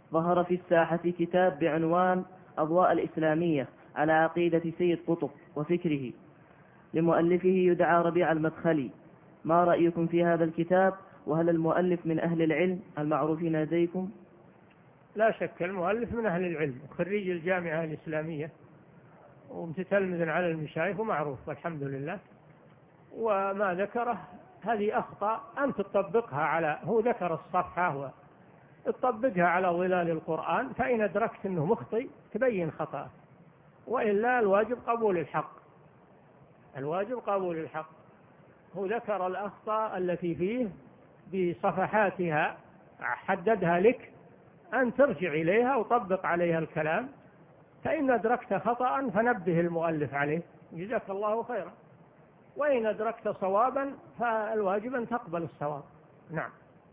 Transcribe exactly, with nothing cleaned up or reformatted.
ظهر في الساحة كتاب بعنوان أضواء الإسلامية على عقيدة سيد قطب وفكره، لمؤلفه يدعى ربيع المدخلي. ما رأيكم في هذا الكتاب؟ وهل المؤلف من أهل العلم المعروفين لديكم؟ لا شك المؤلف من أهل العلم، خريج الجامعة الإسلامية ومتتلمذ على المشايخ ومعروف والحمد لله. وما ذكره هذه أخطاء أنت تطبقها على، هو ذكر الصفحة وتطبقها على ظلال القرآن، فإن أدركت أنه مخطئ تبين خطأه، وإلا الواجب قبول الحق، الواجب قبول الحق. هو ذكر الأخطاء التي فيه بصفحاتها، حددها لك أن ترجع إليها وطبق عليها الكلام، فإن أدركت خطأ فنبه المؤلف عليه جزاك الله خيرا، وإن أدركت صوابا فالواجب أن تقبل الصواب. نعم.